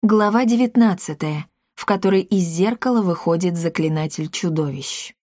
Глава 19, в которой из зеркала выходит заклинатель чудовищ.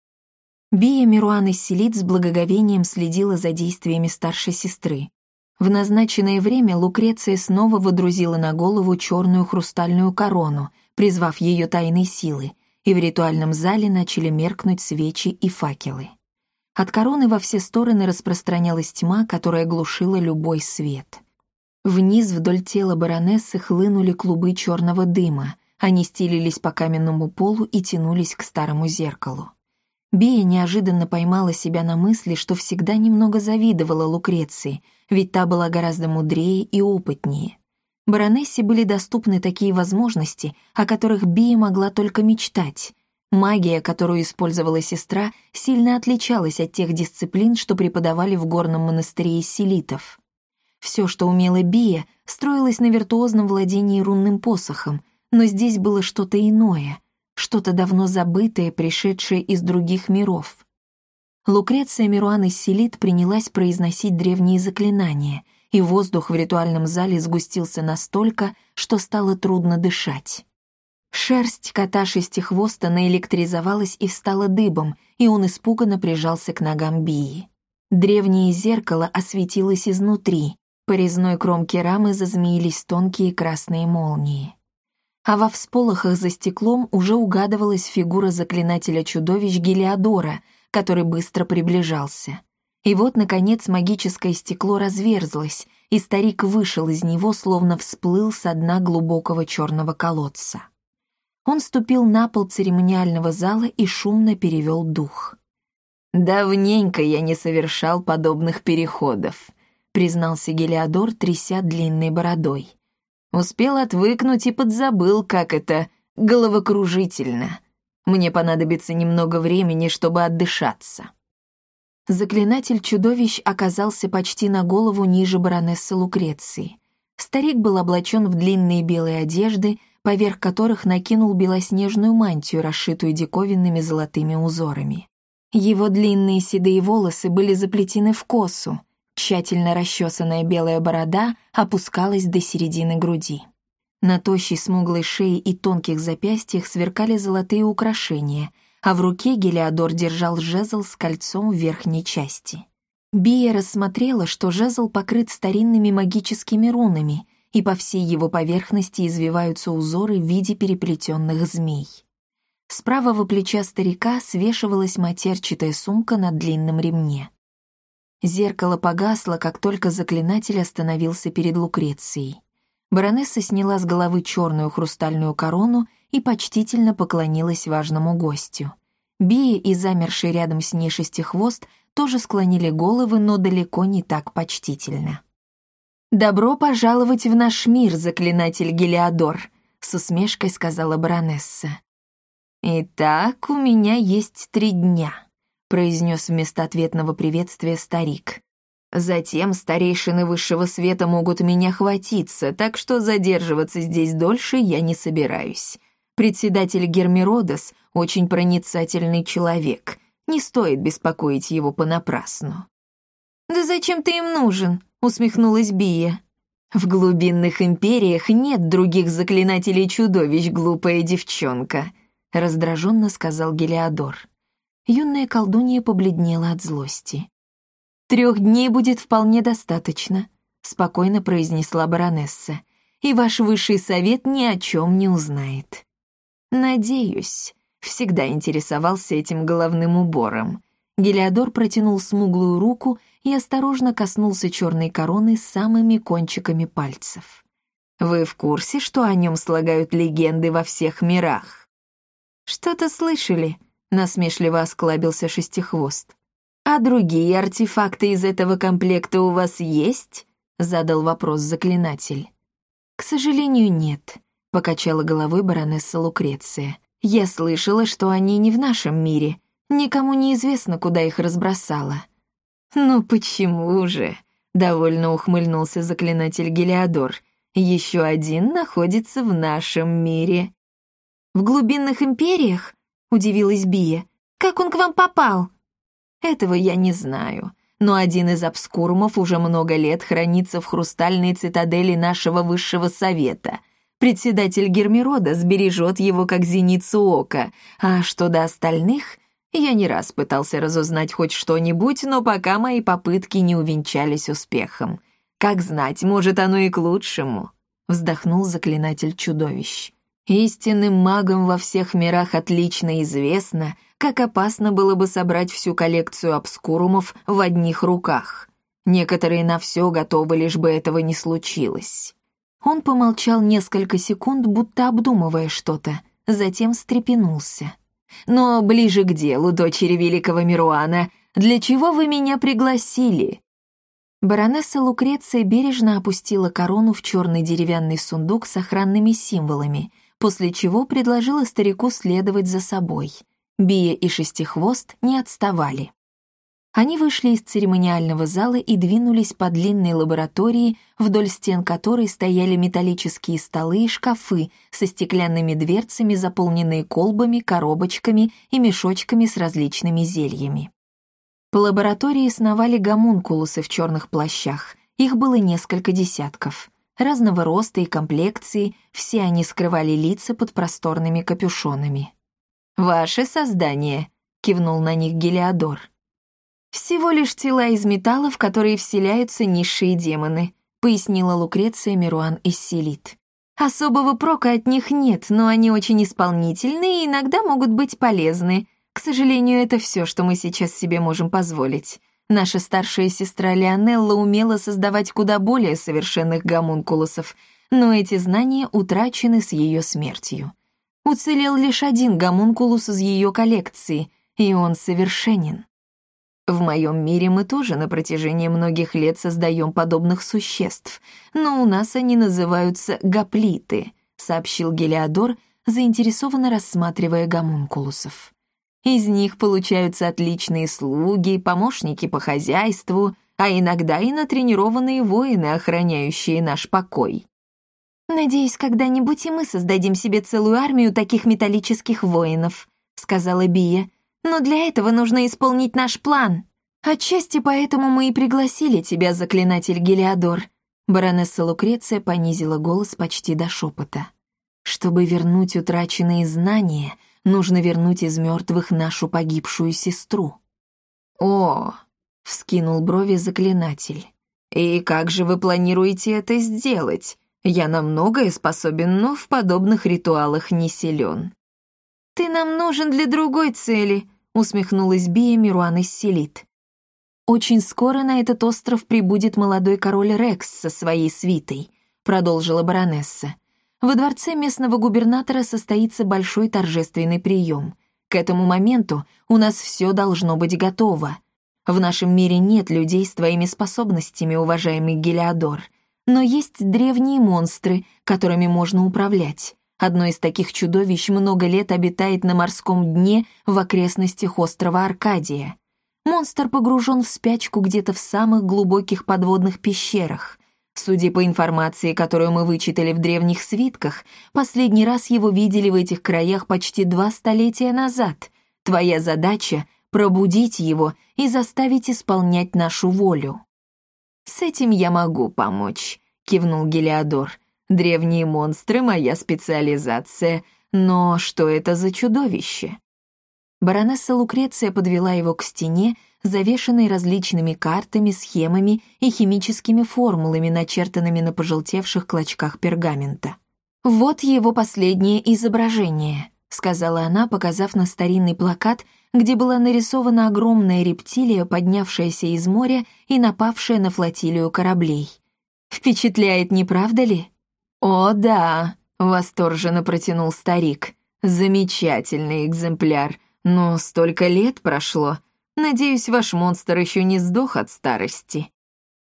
Бия Меруан-ис-Селит с благоговением следила за действиями старшей сестры. В назначенное время Лукреция снова водрузила на голову черную хрустальную корону, призвав ее тайной силы, и в ритуальном зале начали меркнуть свечи и факелы. От короны во все стороны распространялась тьма, которая глушила любой свет. Вниз вдоль тела баронессы хлынули клубы черного дыма, они стелились по каменному полу и тянулись к старому зеркалу. Бия неожиданно поймала себя на мысли, что всегда немного завидовала Лукреции, ведь та была гораздо мудрее и опытнее. Баронессе были доступны такие возможности, о которых Бия могла только мечтать. Магия, которую использовала сестра, сильно отличалась от тех дисциплин, что преподавали в горном монастыре селитов. Все, что умела Бия, строилось на виртуозном владении рунным посохом, но здесь было что-то иное, что-то давно забытое, пришедшее из других миров. Лукреция Меруан-ис-Селит принялась произносить древние заклинания, и воздух в ритуальном зале сгустился настолько, что стало трудно дышать. Шерсть кота Шестихвоста наэлектризовалась и встала дыбом, и он испуганно прижался к ногам Бии. Древнее зеркало осветилось изнутри, по резной кромке рамы зазмеились тонкие красные молнии. А во всполохах за стеклом уже угадывалась фигура заклинателя чудовищ Гелиодора, который быстро приближался. И вот, наконец, магическое стекло разверзлось, и старик вышел из него, словно всплыл со дна глубокого черного колодца. Он ступил на пол церемониального зала и шумно перевел дух. «Давненько я не совершал подобных переходов», — признался Гелиодор, тряся длинной бородой. «Успел отвыкнуть и подзабыл, как это головокружительно. Мне понадобится немного времени, чтобы отдышаться». Заклинатель чудовищ оказался почти на голову ниже баронессы Лукреции. Старик был облачен в длинные белые одежды, поверх которых накинул белоснежную мантию, расшитую диковинными золотыми узорами. Его длинные седые волосы были заплетены в косу, тщательно расчесанная белая борода опускалась до середины груди. На тощей смуглой шее и тонких запястьях сверкали золотые украшения, а в руке Гелиодор держал жезл с кольцом в верхней части. Бия рассмотрела, что жезл покрыт старинными магическими рунами, и по всей его поверхности извиваются узоры в виде переплетенных змей. С правого плеча старика свешивалась матерчатая сумка на длинном ремне. Зеркало погасло, как только заклинатель остановился перед Лукрецией. Баронесса сняла с головы черную хрустальную корону и почтительно поклонилась важному гостю. Бия и замерший рядом с ней Шестихвост тоже склонили головы, но далеко не так почтительно. «Добро пожаловать в наш мир, заклинатель Гелиодор», — с усмешкой сказала баронесса. «Итак, у меня есть 3 дня», — произнес вместо ответного приветствия старик. «Затем старейшины высшего света могут меня хватиться, так что задерживаться здесь дольше я не собираюсь. Председатель Гермиродос — очень проницательный человек, не стоит беспокоить его понапрасну». «Да зачем ты им нужен?» — усмехнулась Бия. «В глубинных империях нет других заклинателей чудовищ, глупая девчонка», — раздраженно сказал Гелиодор. Юная колдунья побледнела от злости. 3 дней будет вполне достаточно», — спокойно произнесла баронесса, «и ваш высший совет ни о чем не узнает». «Надеюсь», — всегда интересовался этим головным убором. Гелиодор протянул смуглую руку и осторожно коснулся черной короны самыми кончиками пальцев. «Вы в курсе, что о нем слагают легенды во всех мирах?» «Что-то слышали?» — насмешливо осклабился Шестихвост. «А другие артефакты из этого комплекта у вас есть?» — задал вопрос заклинатель. «К сожалению, нет», — покачала головой баронесса Лукреция. «Я слышала, что они не в нашем мире. Никому не известно, куда их разбросала». «Ну почему же?» — довольно ухмыльнулся заклинатель Гелиодор. «Еще один находится в нашем мире». «В глубинных империях?» — удивилась Бия. «Как он к вам попал?» «Этого я не знаю, но один из обскурумов уже много лет хранится в хрустальной цитадели нашего высшего совета. Председатель Гермирода сбережет его как зеницу ока, а что до остальных, я не раз пытался разузнать хоть что-нибудь, но пока мои попытки не увенчались успехом. Как знать, может, оно и к лучшему», — вздохнул заклинатель чудовищ. «Истинным магам во всех мирах отлично известно, как опасно было бы собрать всю коллекцию обскурумов в одних руках. Некоторые на все готовы, лишь бы этого не случилось». Он помолчал несколько секунд, будто обдумывая что-то, затем встрепенулся. «Но ближе к делу, дочери великого Меруана, для чего вы меня пригласили?» Баронесса Лукреция бережно опустила корону в черный деревянный сундук с охранными символами, после чего предложила старику следовать за собой. Бия и Шестихвост не отставали. Они вышли из церемониального зала и двинулись по длинной лаборатории, вдоль стен которой стояли металлические столы и шкафы со стеклянными дверцами, заполненные колбами, коробочками и мешочками с различными зельями. По лаборатории сновали гомункулусы в черных плащах, их было несколько десятков. Разного роста и комплекции, все они скрывали лица под просторными капюшонами. «Ваше создание», — кивнул на них Гелиодор. «Всего лишь тела из металла, в которые вселяются низшие демоны», пояснила Лукреция Меруан Исселит. «Особого прока от них нет, но они очень исполнительны и иногда могут быть полезны. К сожалению, это все, что мы сейчас себе можем позволить. Наша старшая сестра Леонелла умела создавать куда более совершенных гомункулусов, но эти знания утрачены с ее смертью. Уцелел лишь один гомункулус из ее коллекции, и он совершенен. В моем мире мы тоже на протяжении многих лет создаем подобных существ, но у нас они называются гоплиты», сообщил Гелиодор, заинтересованно рассматривая гомункулусов. «Из них получаются отличные слуги, помощники по хозяйству, а иногда и натренированные воины, охраняющие наш покой». «Надеюсь, когда-нибудь и мы создадим себе целую армию таких металлических воинов», сказала Бия. «Но для этого нужно исполнить наш план. Отчасти поэтому мы и пригласили тебя, заклинатель Гелиодор». Баронесса Лукреция понизила голос почти до шепота. «Чтобы вернуть утраченные знания, нужно вернуть из мертвых нашу погибшую сестру». «О!» — вскинул брови заклинатель. «И как же вы планируете это сделать? Я на многое способен, но в подобных ритуалах не силен». «Ты нам нужен для другой цели», — усмехнулась Бия Меруан Исселит. «Очень скоро на этот остров прибудет молодой король Рекс со своей свитой», — продолжила баронесса. «Во дворце местного губернатора состоится большой торжественный прием. К этому моменту у нас все должно быть готово. В нашем мире нет людей с твоими способностями, уважаемый Гелиодор, но есть древние монстры, которыми можно управлять. Одно из таких чудовищ много лет обитает на морском дне в окрестностях острова Аркадия. Монстр погружен в спячку где-то в самых глубоких подводных пещерах. Судя по информации, которую мы вычитали в древних свитках, последний раз его видели в этих краях почти 2 столетия назад. Твоя задача — пробудить его и заставить исполнять нашу волю». «С этим я могу помочь», — кивнул Гелиодор. «Древние монстры — моя специализация, но что это за чудовище?» Баронесса Лукреция подвела его к стене, завешенной различными картами, схемами и химическими формулами, начертанными на пожелтевших клочках пергамента. «Вот его последнее изображение», — сказала она, показав на старинный плакат, где была нарисована огромная рептилия, поднявшаяся из моря и напавшая на флотилию кораблей. «Впечатляет, не правда ли?» «О, да», — восторженно протянул старик. «Замечательный экземпляр, но столько лет прошло. Надеюсь, ваш монстр еще не сдох от старости».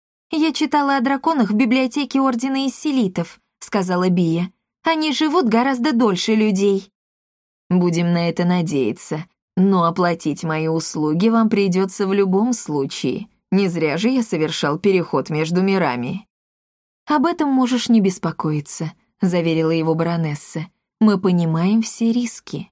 «Я читала о драконах в библиотеке Ордена Исселитов», — сказала Бия. «Они живут гораздо дольше людей». «Будем на это надеяться, но оплатить мои услуги вам придется в любом случае. Не зря же я совершал переход между мирами». «Об этом можешь не беспокоиться», — заверила его баронесса. «Мы понимаем все риски».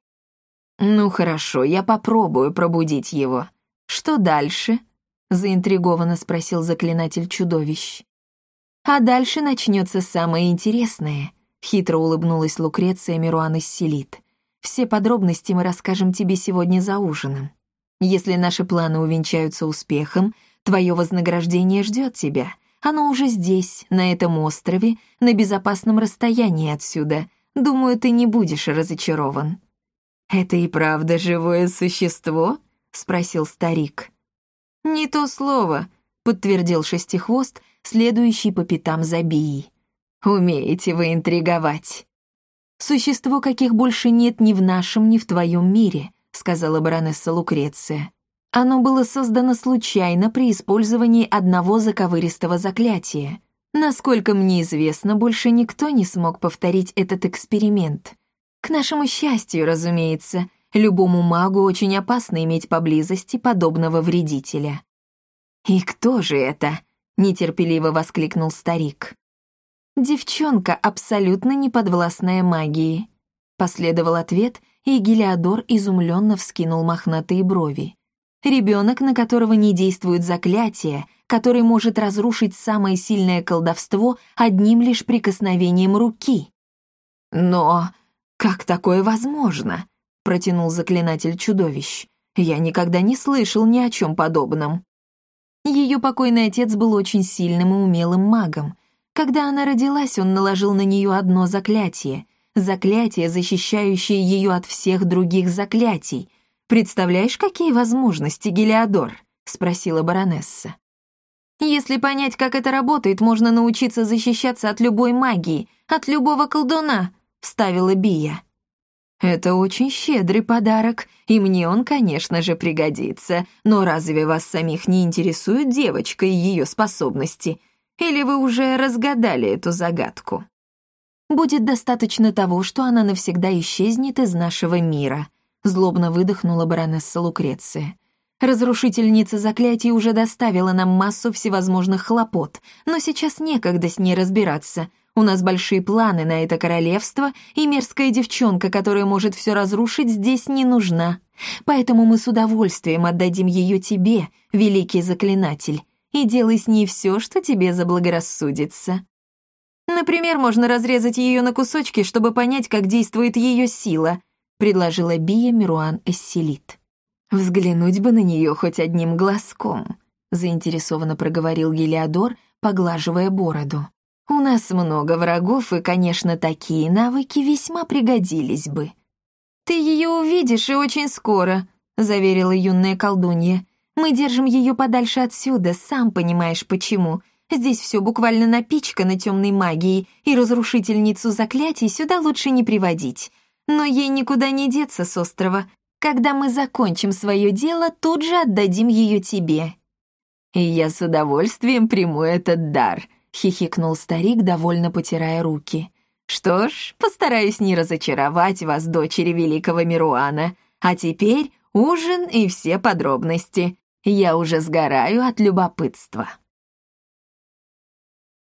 «Ну хорошо, я попробую пробудить его. Что дальше?» — заинтригованно спросил заклинатель чудовищ. «А дальше начнется самое интересное. хитро улыбнулась Лукреция Мируан-Исселит. «Все подробности мы расскажем тебе сегодня за ужином. Если наши планы увенчаются успехом, твое вознаграждение ждет тебя. Оно уже здесь, на этом острове, на безопасном расстоянии отсюда. Думаю, ты не будешь разочарован». «Это и правда живое существо?» — спросил старик. «Не то слово», — подтвердил Шестихвост, следующий по пятам за Бией. «Умеете вы интриговать». «Существо, каких больше нет ни в нашем, ни в твоем мире», — сказала баронесса Лукреция. «Оно было создано случайно при использовании одного заковыристого заклятия. Насколько мне известно, больше никто не смог повторить этот эксперимент. К нашему счастью, разумеется, любому магу очень опасно иметь поблизости подобного вредителя». «И кто же это?» — нетерпеливо воскликнул старик. «Девчонка, абсолютно неподвластная магии», — последовал ответ, и Гелиодор изумленно вскинул мохнатые брови. «Ребенок, на которого не действует заклятие, который может разрушить самое сильное колдовство одним лишь прикосновением руки». «Но как такое возможно?» — протянул заклинатель чудовищ. «Я никогда не слышал ни о чем подобном». Ее покойный отец был очень сильным и умелым магом. Когда она родилась, он наложил на нее одно заклятие, защищающее ее от всех других заклятий. «Представляешь, какие возможности, Гелиодор?» — спросила баронесса. «Если понять, как это работает, можно научиться защищаться от любой магии, от любого колдуна», — вставила Бия. «Это очень щедрый подарок, и мне он, конечно же, пригодится. Но разве вас самих не интересует девочка и ее способности? Или вы уже разгадали эту загадку?» «Будет достаточно того, что она навсегда исчезнет из нашего мира», — злобно выдохнула баронесса Лукреция. «Разрушительница заклятий уже доставила нам массу всевозможных хлопот, но сейчас некогда с ней разбираться. У нас большие планы на это королевство, и мерзкая девчонка, которая может все разрушить, здесь не нужна. Поэтому мы с удовольствием отдадим ее тебе, великий заклинатель, и делай с ней все, что тебе заблагорассудится. Например, можно разрезать ее на кусочки, чтобы понять, как действует ее сила», — предложила Бия Мируан-Исселит. «Взглянуть бы на нее хоть одним глазком», — заинтересованно проговорил Гелиодор, поглаживая бороду. «У нас много врагов, и, конечно, такие навыки весьма пригодились бы». «Ты ее увидишь, и очень скоро», — заверила юная колдунья. «Мы держим ее подальше отсюда, сам понимаешь почему. Здесь все буквально напичкано темной магией, и разрушительницу заклятий сюда лучше не приводить. Но ей никуда не деться с острова. Когда мы закончим свое дело, тут же отдадим ее тебе». «И я с удовольствием приму этот дар», — хихикнул старик, довольно потирая руки. «Что ж, постараюсь не разочаровать вас, дочери великого Мируана. А теперь ужин и все подробности. Я уже сгораю от любопытства».